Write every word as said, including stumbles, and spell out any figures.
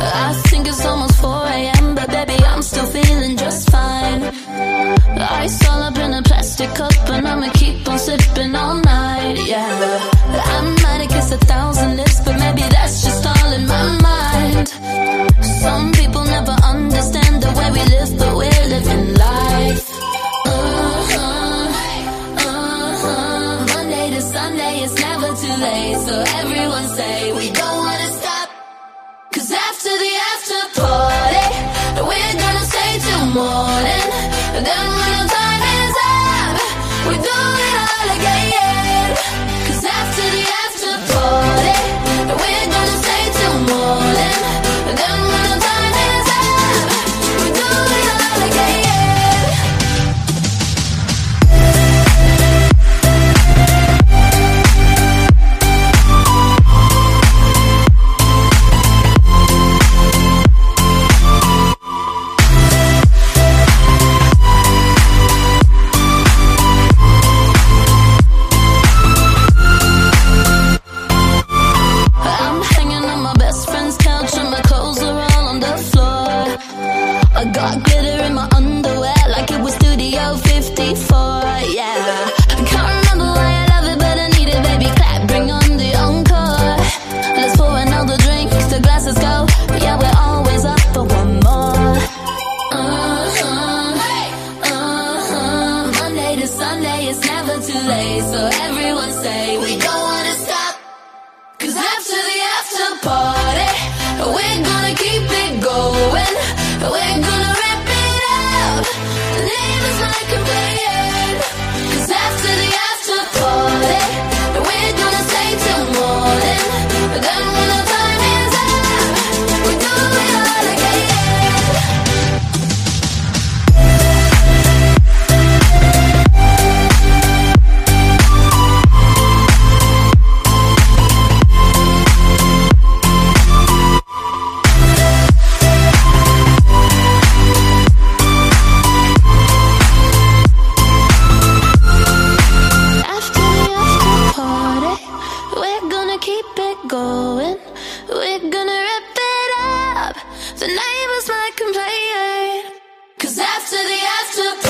I think it's almost four A M, but baby, I'm still feeling just fine. Ice all up in a plastic cup, and I'ma keep on sipping all night, yeah. I might have kissed a thousand lips, but maybe that's just all in my mind. Some people never understand the way we live, but we're living life. Uh-huh, uh-huh. Monday to Sunday, it's never too late, so everyone say we don't wanna stop. Cause after the after party, we're gonna stay till morning. And then when the time is up, we do it all again. Cause after the after party, we're gonna stay till morning. And then when the time is up, we do it all again. Got glitter in my underwear like it was Studio fifty-four, yeah. I can't remember why I love it, but I need it, baby. Clap, bring on the encore. Let's pour another drink, the glasses go. Yeah, we're always up for one more. Uh-huh, uh-huh. Monday to Sunday, it's never too late, so everyone say we don't wanna stop. Cause after the after party, we're gonna keep it going. We're gonna rip it out, leave us like a player. Cause after the after party, we're gonna stay till morning. Then when the time is up, we do it all again. Keep it going, we're gonna rip it up. The neighbors might complain, cause after the after